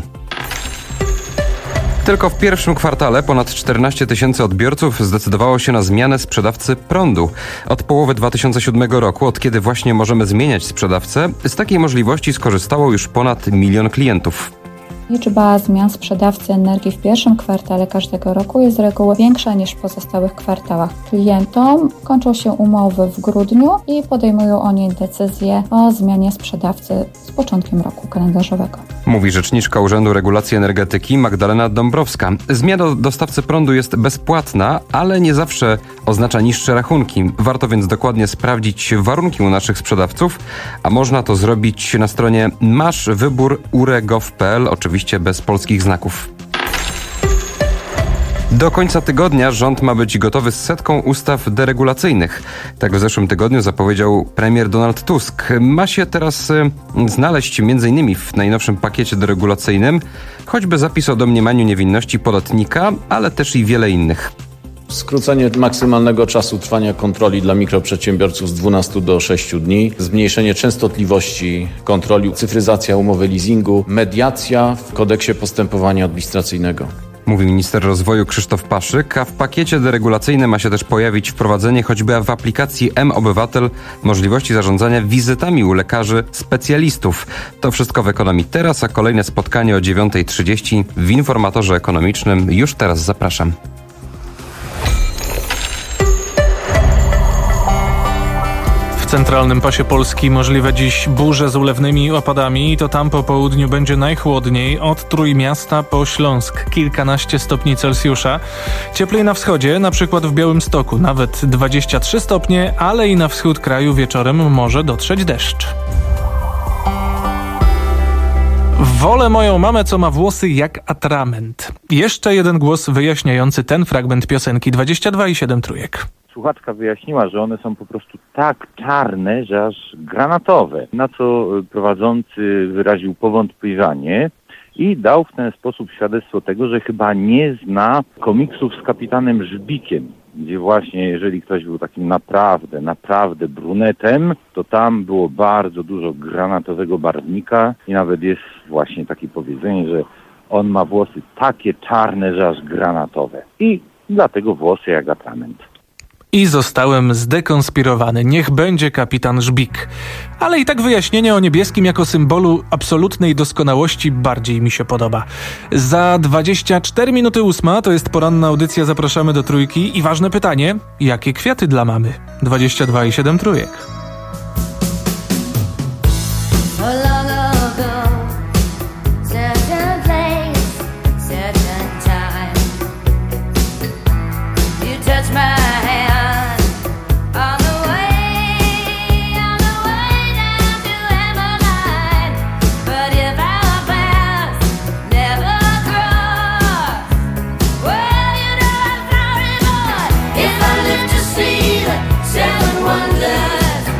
Tylko w pierwszym kwartale ponad czternaście tysięcy odbiorców zdecydowało się na zmianę sprzedawcy prądu. Od połowy dwa tysiące siódmego roku, od kiedy właśnie możemy zmieniać sprzedawcę, z takiej możliwości skorzystało już ponad milion klientów. Liczba zmian sprzedawcy energii w pierwszym kwartale każdego roku jest z reguły większa niż w pozostałych kwartałach. Klientom kończą się umowy w grudniu i podejmują oni decyzję o zmianie sprzedawcy z początkiem roku kalendarzowego. Mówi rzeczniczka Urzędu Regulacji Energetyki Magdalena Dąbrowska. Zmiana dostawcy prądu jest bezpłatna, ale nie zawsze oznacza niższe rachunki. Warto więc dokładnie sprawdzić warunki u naszych sprzedawców, a można to zrobić na stronie masz wybór u r e kropka gov kropka p l, oczywiście bez polskich znaków. Do końca tygodnia rząd ma być gotowy z setką ustaw deregulacyjnych. Tak w zeszłym tygodniu zapowiedział premier Donald Tusk. Ma się teraz y, znaleźć między innymi w najnowszym pakiecie deregulacyjnym choćby zapis o domniemaniu niewinności podatnika, ale też i wiele innych. Skrócenie maksymalnego czasu trwania kontroli dla mikroprzedsiębiorców z dwunastu do sześciu dni, zmniejszenie częstotliwości kontroli, cyfryzacja umowy leasingu, mediacja w kodeksie postępowania administracyjnego. Mówi minister rozwoju Krzysztof Paszyk, a w pakiecie deregulacyjnym ma się też pojawić wprowadzenie choćby w aplikacji M-Obywatel możliwości zarządzania wizytami u lekarzy specjalistów. To wszystko w Ekonomii Teraz, a kolejne spotkanie o dziewiąta trzydzieści w Informatorze Ekonomicznym. Już teraz zapraszam. W centralnym pasie Polski możliwe dziś burze z ulewnymi opadami i to tam po południu będzie najchłodniej, od Trójmiasta po Śląsk, kilkanaście stopni Celsjusza. Cieplej na wschodzie, na przykład w Białymstoku, nawet dwadzieścia trzy stopnie, ale i na wschód kraju wieczorem może dotrzeć deszcz. Wolę moją mamę, co ma włosy jak atrament. Jeszcze jeden głos wyjaśniający ten fragment piosenki. dwadzieścia dwa i siedem trójek. Słuchaczka wyjaśniła, że one są po prostu tak czarne, że aż granatowe. Na co prowadzący wyraził powątpiewanie i dał w ten sposób świadectwo tego, że chyba nie zna komiksów z kapitanem Żbikiem, gdzie właśnie jeżeli ktoś był takim naprawdę, naprawdę brunetem, to tam było bardzo dużo granatowego barwnika i nawet jest właśnie takie powiedzenie, że on ma włosy takie czarne, że aż granatowe. I dlatego włosy jak atrament. I zostałem zdekonspirowany. Niech będzie kapitan Żbik. Ale i tak wyjaśnienie o niebieskim jako symbolu absolutnej doskonałości bardziej mi się podoba. Za dwadzieścia cztery minuty ósma to jest poranna audycja Zapraszamy do Trójki i ważne pytanie, jakie kwiaty dla mamy? dwadzieścia dwa i siedem trójek. Seven wonders.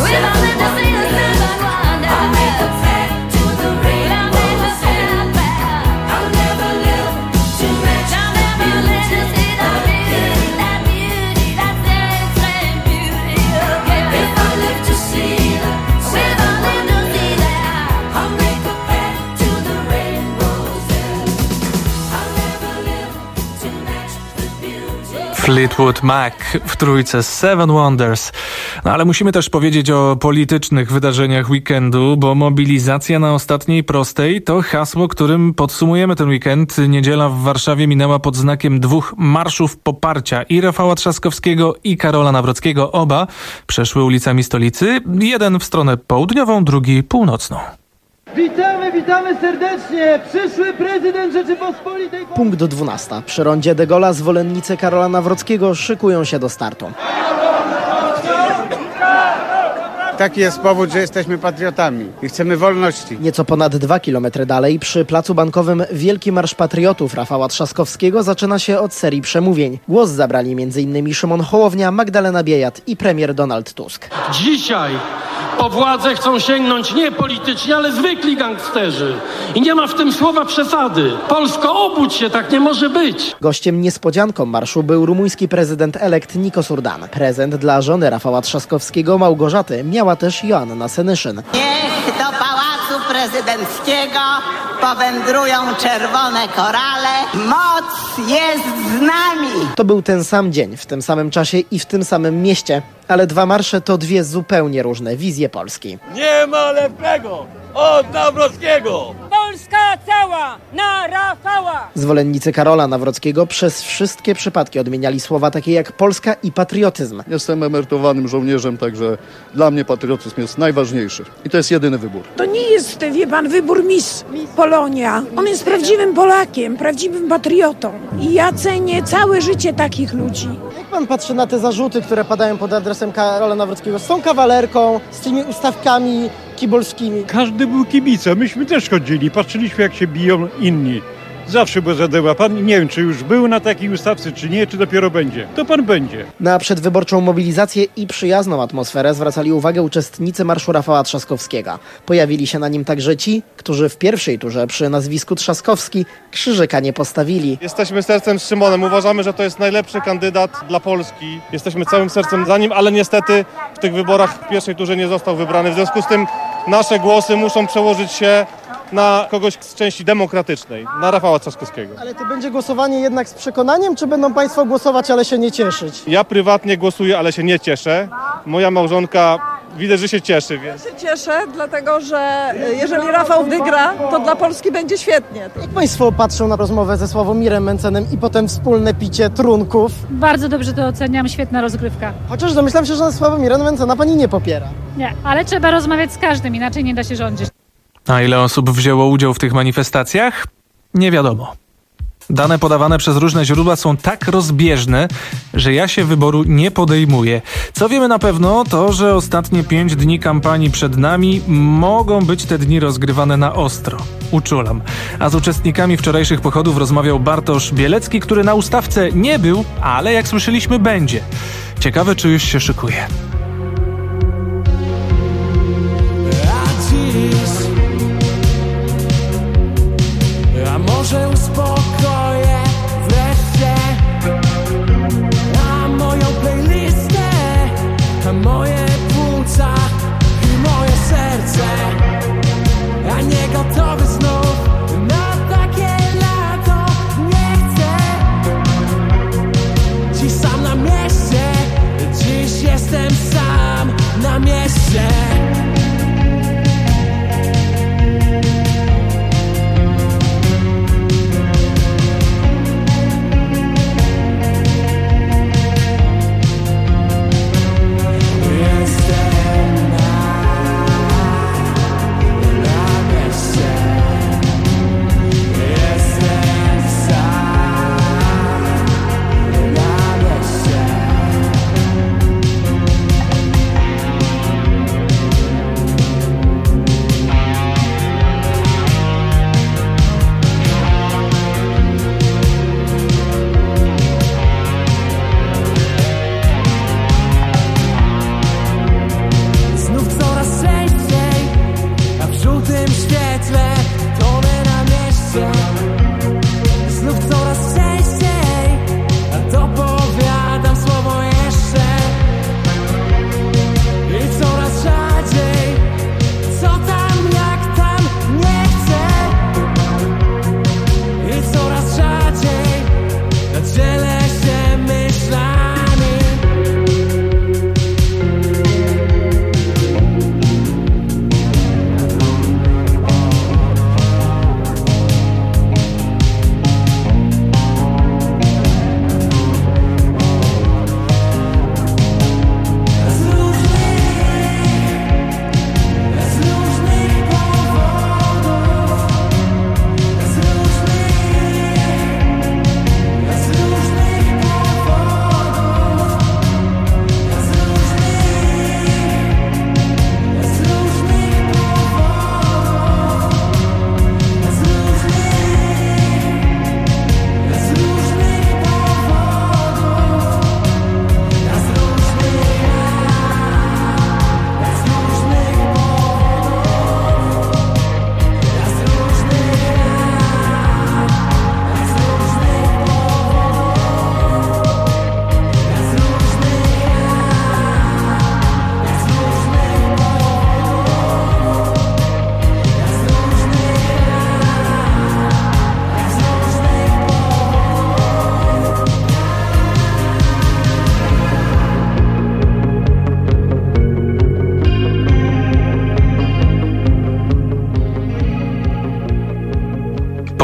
Fleetwood Mac w trójce Seven Wonders. No ale musimy też powiedzieć o politycznych wydarzeniach weekendu, bo mobilizacja na ostatniej prostej to hasło, którym podsumujemy ten weekend. Niedziela w Warszawie minęła pod znakiem dwóch marszów poparcia i Rafała Trzaskowskiego i Karola Nawrockiego. Oba przeszły ulicami stolicy, jeden w stronę południową, drugi północną. Witamy, witamy serdecznie! Przyszły prezydent Rzeczypospolitej... Punkt do dwunasta. Przy rondzie de Gaulle'a zwolennicy Karola Nawrockiego szykują się do startu. Taki jest powód, że jesteśmy patriotami i chcemy wolności. Nieco ponad dwa kilometry dalej, przy Placu Bankowym, Wielki Marsz Patriotów Rafała Trzaskowskiego zaczyna się od serii przemówień. Głos zabrali między innymi Szymon Hołownia, Magdalena Biejat i premier Donald Tusk. Dzisiaj po władzę chcą sięgnąć nie polityczni, ale zwykli gangsterzy. I nie ma w tym słowa przesady. Polsko, obudź się, tak nie może być. Gościem niespodzianką marszu był rumuński prezydent elekt Nikos Urdan. Prezent dla żony Rafała Trzaskowskiego, Małgorzaty, miała też Joanna Senyszyn. Niech do Pałacu Prezydenckiego powędrują czerwone korale. Moc jest z nami. To był ten sam dzień, w tym samym czasie i w tym samym mieście. Ale dwa marsze to dwie zupełnie różne wizje Polski. Nie ma lepszego od Nawrockiego! Polska cała na Rafała! Zwolennicy Karola Nawrockiego przez wszystkie przypadki odmieniali słowa takie jak Polska i patriotyzm. Jestem emerytowanym żołnierzem, także dla mnie patriotyzm jest najważniejszy. I to jest jedyny wybór. To nie jest, wie pan, wybór Miss Polonia. On jest prawdziwym Polakiem, prawdziwym patriotą. I ja cenię całe życie takich ludzi. Jak pan patrzy na te zarzuty, które padają pod adresem Karola Nawrockiego z tą kawalerką, z tymi ustawkami kibolskimi? Każdy był kibicem, myśmy też chodzili, patrzyliśmy jak się biją inni. Zawsze była zadeła. Pan nie wiem, czy już był na takiej ustawce, czy nie, czy dopiero będzie. To pan będzie. Na przedwyborczą mobilizację i przyjazną atmosferę zwracali uwagę uczestnicy marszu Rafała Trzaskowskiego. Pojawili się na nim także ci, którzy w pierwszej turze przy nazwisku Trzaskowski krzyżyka nie postawili. Jesteśmy sercem z Szymonem. Uważamy, że to jest najlepszy kandydat dla Polski. Jesteśmy całym sercem za nim, ale niestety w tych wyborach w pierwszej turze nie został wybrany. W związku z tym nasze głosy muszą przełożyć się na kogoś z części demokratycznej, na Rafała Trzaskowskiego. Ale to będzie głosowanie jednak z przekonaniem, czy będą państwo głosować, ale się nie cieszyć? Ja prywatnie głosuję, ale się nie cieszę. Moja małżonka widzę, że się cieszy. Więc... Ja się cieszę, dlatego że jeżeli Rafał wygra, to dla Polski będzie świetnie. Jak państwo patrzą na rozmowę ze Sławomirem Mencenem i potem wspólne picie trunków? Bardzo dobrze to oceniam, świetna rozgrywka. Chociaż domyślam się, że Sławomira Mencena pani nie popiera. Nie, ale trzeba rozmawiać z każdym, inaczej nie da się rządzić. A ile osób wzięło udział w tych manifestacjach? Nie wiadomo. Dane podawane przez różne źródła są tak rozbieżne, że ja się wyboru nie podejmuję. Co wiemy na pewno, to że ostatnie pięć dni kampanii przed nami mogą być te dni rozgrywane na ostro. Uczulam. A z uczestnikami wczorajszych pochodów rozmawiał Bartosz Bielecki, który na ustawce nie był, ale jak słyszeliśmy będzie. Ciekawe, czy już się szykuje. A może uspokoję wreszcie a moją playlistę, a moje płuca i moje serce, a nie gotowy znów na takie lato nie chcę. Dziś sam na mieście, dziś jestem sam.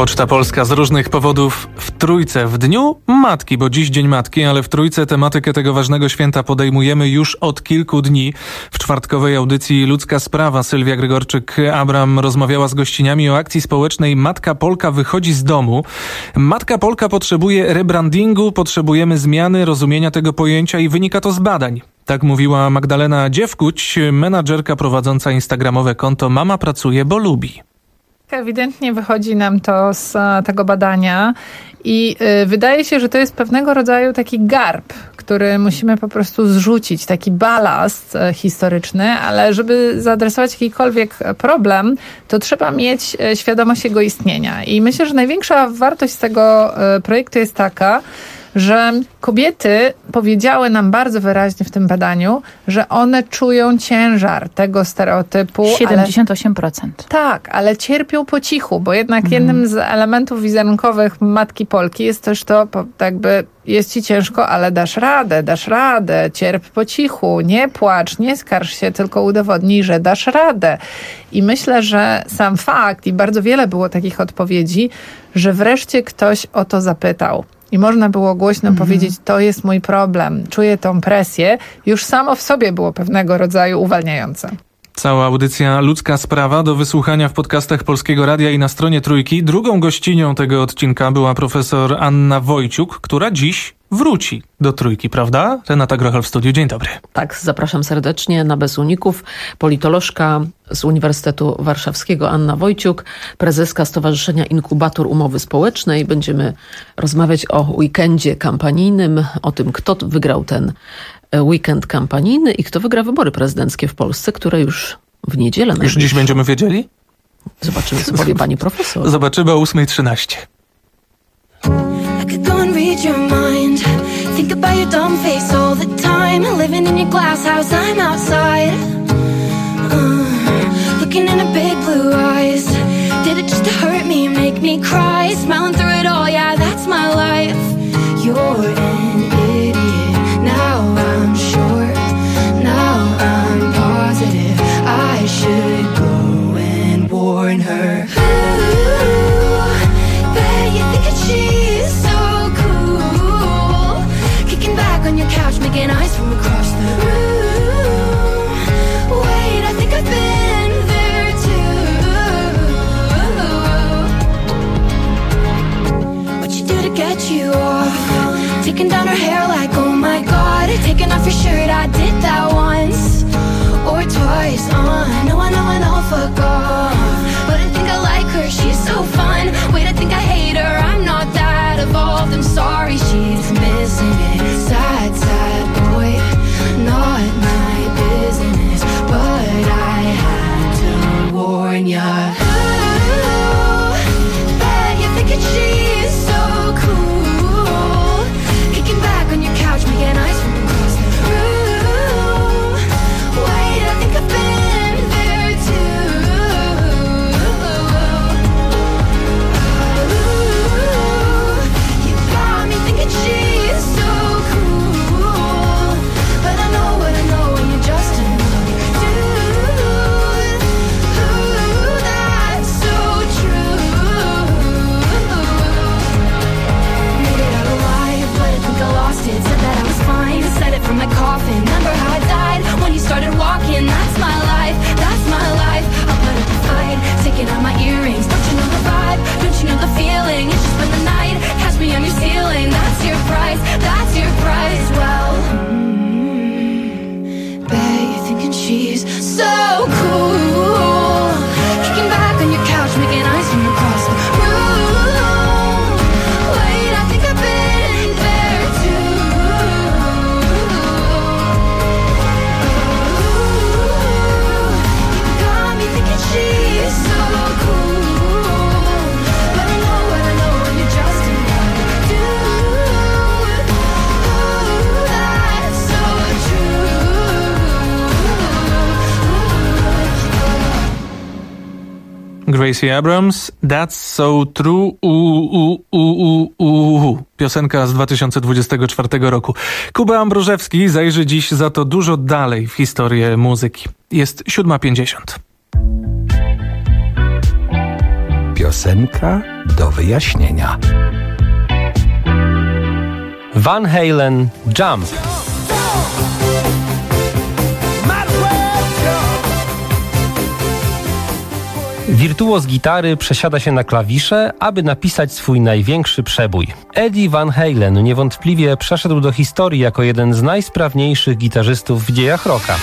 Poczta Polska z różnych powodów w Trójce. W Dniu Matki, bo dziś Dzień Matki, ale w Trójce tematykę tego ważnego święta podejmujemy już od kilku dni. W czwartkowej audycji Ludzka Sprawa Sylwia Grygorczyk-Abram rozmawiała z gościniami o akcji społecznej Matka Polka wychodzi z domu. Matka Polka potrzebuje rebrandingu, potrzebujemy zmiany rozumienia tego pojęcia i wynika to z badań. Tak mówiła Magdalena Dziewkuć, menadżerka prowadząca instagramowe konto Mama pracuje, bo lubi. Ewidentnie wychodzi nam to z tego badania i wydaje się, że to jest pewnego rodzaju taki garb, który musimy po prostu zrzucić, taki balast historyczny, ale żeby zaadresować jakikolwiek problem, to trzeba mieć świadomość jego istnienia. I myślę, że największa wartość tego projektu jest taka, że kobiety powiedziały nam bardzo wyraźnie w tym badaniu, że one czują ciężar tego stereotypu. siedemdziesiąt osiem procent. Ale, tak, ale cierpią po cichu, bo jednak Mhm. jednym z elementów wizerunkowych Matki Polki jest też to, jakby jest ci ciężko, ale dasz radę, dasz radę, cierp po cichu, nie płacz, nie skarż się, tylko udowodnij, że dasz radę. I myślę, że sam fakt, i bardzo wiele było takich odpowiedzi, że wreszcie ktoś o to zapytał. I można było głośno mhm. powiedzieć, to jest mój problem, czuję tą presję, już samo w sobie było pewnego rodzaju uwalniające. Cała audycja Ludzka Sprawa do wysłuchania w podcastach Polskiego Radia i na stronie Trójki. Drugą gościnią tego odcinka była profesor Anna Wojciuk, która dziś wróci do Trójki, prawda? Renata Grochal w studiu. Dzień dobry. Tak, zapraszam serdecznie na Bez Uników. Politolożka z Uniwersytetu Warszawskiego Anna Wojciuk, prezeska Stowarzyszenia Inkubator Umowy Społecznej. Będziemy rozmawiać o weekendzie kampanijnym, o tym, kto wygrał ten weekend kampanijny i kto wygra wybory prezydenckie w Polsce, które już w niedzielę... Już dziś będziemy wiedzieli? Zobaczymy, co powie pani profesor. Zobaczymy o ósma trzynaście. I could go and read your mind. Think about your dumb face all the time. Living in your glass house, I'm outside. Uh, looking in her big blue eyes. Did it just to hurt me, make me cry? Smiling through it all, yeah, that's my life. You're an idiot. Now I'm sure. Now I'm positive. I should go and warn her. Ooh, bet you think that she's so cool. Kicking back on your couch, making eyes from across the room. Wait, I think I've been there too. What you do to get you off? Taking down her hair like, oh my god. Taking off your shirt, I did that once or twice. Uh, I know, I know, I know, fuck off. But I think I like her, she's so fun. Wait, I think I hate her, I'm not that evolved. I'm sorry, she's missing it. Sad, sad boy, not my business. But I had to warn ya. Ooh, bet you're thinking she's so cool. Kicking back on your couch, making eyes from across the room. Wait, I think I've been there too. Ooh, you got me thinking she's so cool. But I know what I know when you're just another dude. Ooh, that's so true. Made it out alive, but I think I lost it. Said that I was fine, said it from my coffin. Remember how I died when you started walking? That's my life, that's my life. I'll put up a fight, taking out my earrings. Don't you know the vibe? Don't you know the feeling? It's just been the night, catch me on your ceiling. That's your price, that's your price. Well, mm, bet you're thinking she's so cool. Kicking back on your couch, making eyes from across the room. Wait, I think I've been there too. You got me thinking she's so cool. But I know what I know when you're just another dude. Ooh, that's so true. Gracie Abrams, That's So True, u, u, u, u, u. Piosenka z dwa tysiące dwudziestego czwartego roku. Kuba Ambrożewski zajrzy dziś za to dużo dalej w historię muzyki. Jest siódma pięćdziesiąt. Piosenka do wyjaśnienia. Van Halen Jump. Wirtuoz gitary przesiada się na klawisze, aby napisać swój największy przebój. Eddie Van Halen niewątpliwie przeszedł do historii jako jeden z najsprawniejszych gitarzystów w dziejach rocka.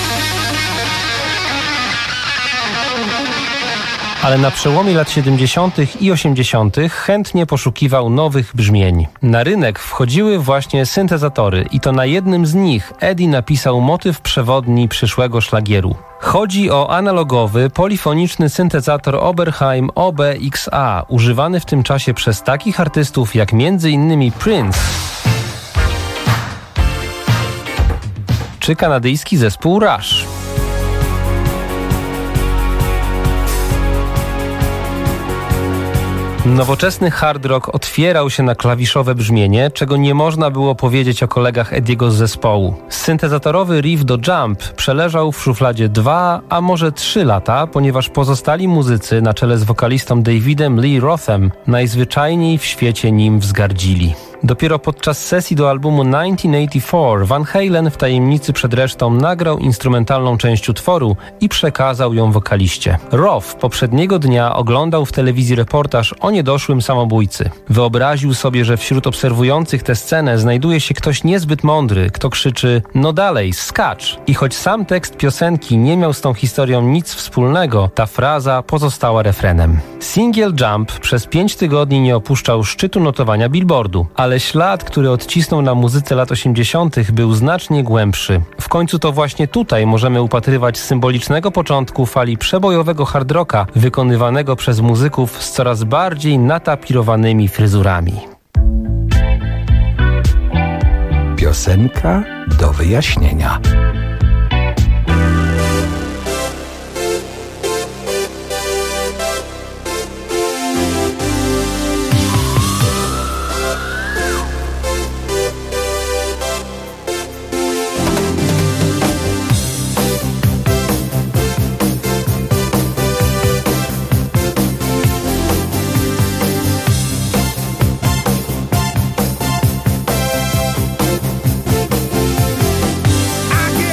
Ale na przełomie lat siedemdziesiątych i osiemdziesiątych chętnie poszukiwał nowych brzmień. Na rynek wchodziły właśnie syntezatory i to na jednym z nich Eddie napisał motyw przewodni przyszłego szlagieru. Chodzi o analogowy, polifoniczny syntezator Oberheim O B X A, używany w tym czasie przez takich artystów jak między innymi Prince czy kanadyjski zespół Rush. Nowoczesny hard rock otwierał się na klawiszowe brzmienie, czego nie można było powiedzieć o kolegach Eddiego z zespołu. Syntezatorowy riff do Jump przeleżał w szufladzie dwa, a może trzy lata, ponieważ pozostali muzycy na czele z wokalistą Davidem Lee Rothem najzwyczajniej w świecie nim wzgardzili. Dopiero podczas sesji do albumu tysiąc dziewięćset osiemdziesiąty czwarty Van Halen w tajemnicy przed resztą nagrał instrumentalną część utworu i przekazał ją wokaliście. Roth poprzedniego dnia oglądał w telewizji reportaż o niedoszłym samobójcy. Wyobraził sobie, że wśród obserwujących tę scenę znajduje się ktoś niezbyt mądry, kto krzyczy: no dalej, skacz! I choć sam tekst piosenki nie miał z tą historią nic wspólnego, ta fraza pozostała refrenem. Singiel Jump przez pięć tygodni nie opuszczał szczytu notowania Billboardu, ale ślad, który odcisnął na muzyce lat osiemdziesiątych był znacznie głębszy. W końcu to właśnie tutaj możemy upatrywać symbolicznego początku fali przebojowego hard rocka wykonywanego przez muzyków z coraz bardziej natapirowanymi fryzurami. Piosenka do wyjaśnienia. I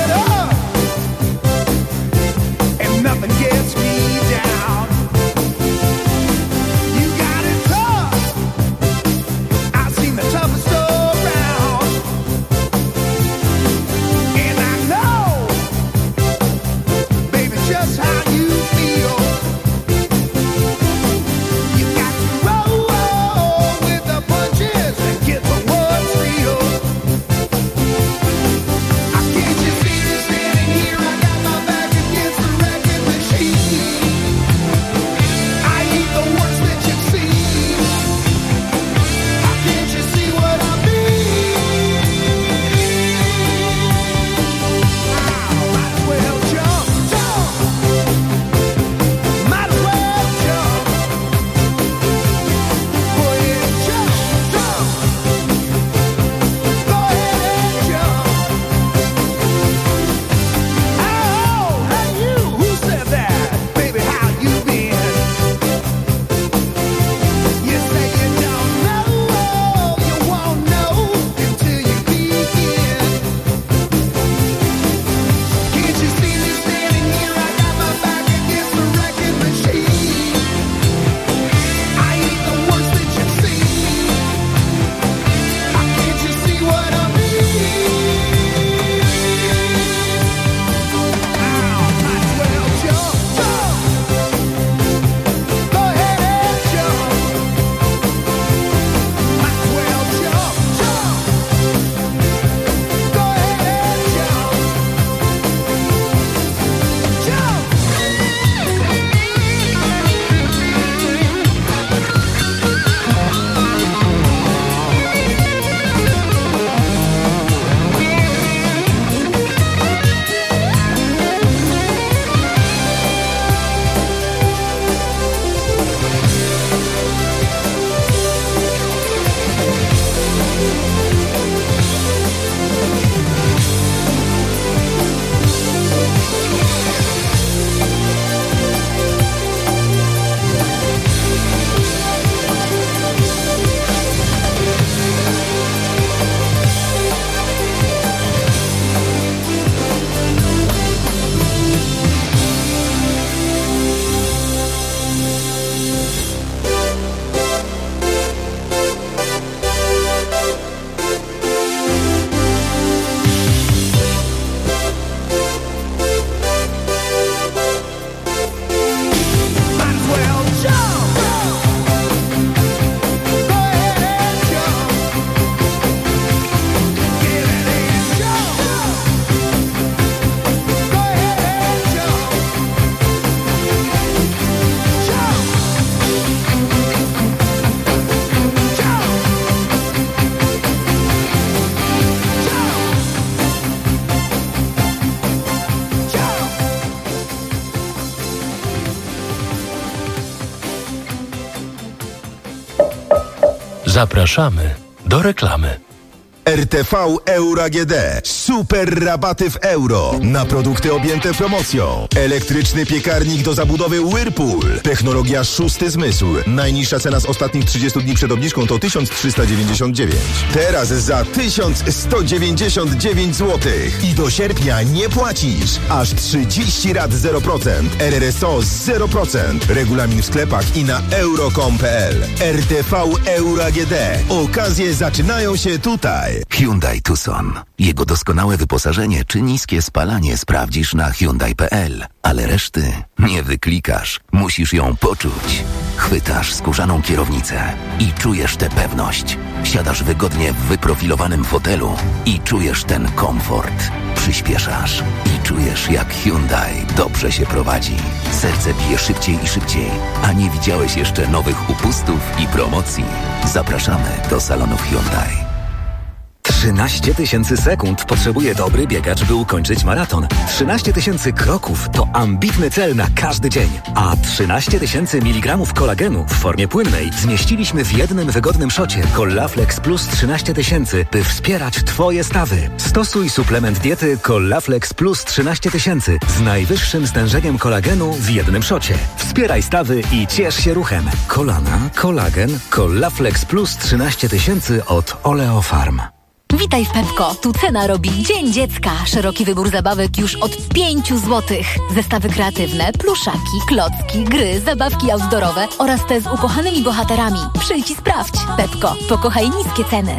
Zapraszamy do reklamy. R T V Euro A G D. Super rabaty w euro na produkty objęte promocją. Elektryczny piekarnik do zabudowy Whirlpool. Technologia szósty zmysł. Najniższa cena z ostatnich trzydziestu dni przed obniżką to tysiąc trzysta dziewięćdziesiąt dziewięć. Teraz za tysiąc sto dziewięćdziesiąt dziewięć złotych. I do sierpnia nie płacisz. Aż trzydzieści rat zero procent. R R S O zero procent. Regulamin w sklepach i na euro kropka com kropka p l. R T V Euro A G D. Okazje zaczynają się tutaj. Hyundai Tucson. Jego doskonałe wyposażenie czy niskie spalanie sprawdzisz na hyundai kropka p l. Ale reszty nie wyklikasz. Musisz ją poczuć. Chwytasz skórzaną kierownicę i czujesz tę pewność. Siadasz wygodnie w wyprofilowanym fotelu i czujesz ten komfort. Przyspieszasz i czujesz, jak Hyundai dobrze się prowadzi. Serce bije szybciej i szybciej, a nie widziałeś jeszcze nowych upustów i promocji. Zapraszamy do salonów Hyundai. trzynaście tysięcy sekund potrzebuje dobry biegacz, by ukończyć maraton. trzynaście tysięcy kroków to ambitny cel na każdy dzień. A trzynaście tysięcy miligramów kolagenu w formie płynnej zmieściliśmy w jednym wygodnym szocie Collaflex Plus trzynaście tysięcy, by wspierać Twoje stawy. Stosuj suplement diety Collaflex Plus trzynaście tysięcy z najwyższym stężeniem kolagenu w jednym szocie. Wspieraj stawy i ciesz się ruchem. Kolana, kolagen, Collaflex Plus trzynaście tysięcy od Oleofarm. Witaj w Pepko. Tu cena robi Dzień Dziecka. Szeroki wybór zabawek już od pięciu złotych. Zestawy kreatywne, pluszaki, klocki, gry, zabawki outdoorowe oraz te z ukochanymi bohaterami. Przyjdź i sprawdź. Pepko. Pokochaj niskie ceny.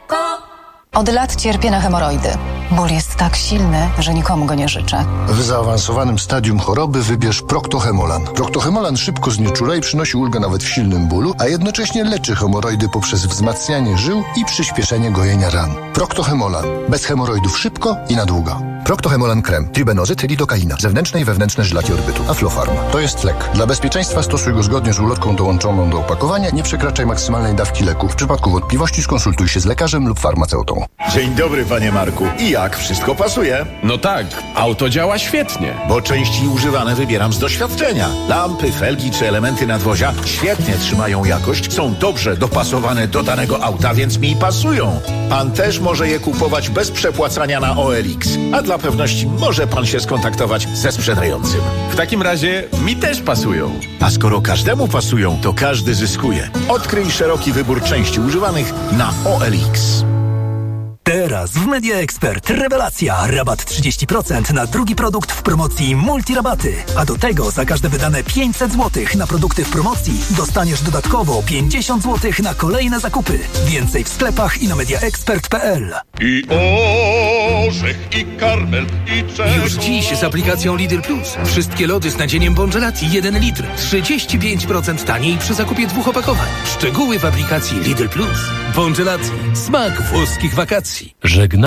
Od lat cierpię na hemoroidy. Ból jest tak silny, że nikomu go nie życzę. W zaawansowanym stadium choroby wybierz Proctohemolan. Proctohemolan szybko znieczula i przynosi ulgę nawet w silnym bólu, a jednocześnie leczy hemoroidy poprzez wzmacnianie żył i przyspieszenie gojenia ran. Proctohemolan. Bez hemoroidów szybko i na długo. Proctohemolan krem, tribenozyt, lidokaina, zewnętrzne i wewnętrzne żylaki orbytu, Aflofarm. To jest lek. Dla bezpieczeństwa stosuj go zgodnie z ulotką dołączoną do opakowania. Nie przekraczaj maksymalnej dawki leku. W przypadku wątpliwości skonsultuj się z lekarzem lub farmaceutą. Dzień dobry, panie Marku. I jak? Wszystko pasuje? No tak, auto działa świetnie. Bo części używane wybieram z doświadczenia. Lampy, felgi czy elementy nadwozia świetnie trzymają jakość, są dobrze dopasowane do danego auta, więc mi pasują. Pan też może je kupować bez przepłacania na O L X. A dla pewności może pan się skontaktować ze sprzedającym. W takim razie mi też pasują. A skoro każdemu pasują, to każdy zyskuje. Odkryj szeroki wybór części używanych na O L X. Teraz w Media Expert rewelacja. Rabat trzydzieści procent na drugi produkt w promocji Multirabaty. A do tego za każde wydane pięćset złotych na produkty w promocji dostaniesz dodatkowo pięćdziesiąt złotych na kolejne zakupy. Więcej w sklepach i na mediaexpert kropka p l. I orzech, i karmel, i czego... Już dziś z aplikacją Lidl Plus. Wszystkie lody z nadzieniem Bongelati jeden litr. trzydzieści pięć procent taniej przy zakupie dwóch opakowań. Szczegóły w aplikacji Lidl Plus. Bongelati. Smak włoskich wakacji. Żegna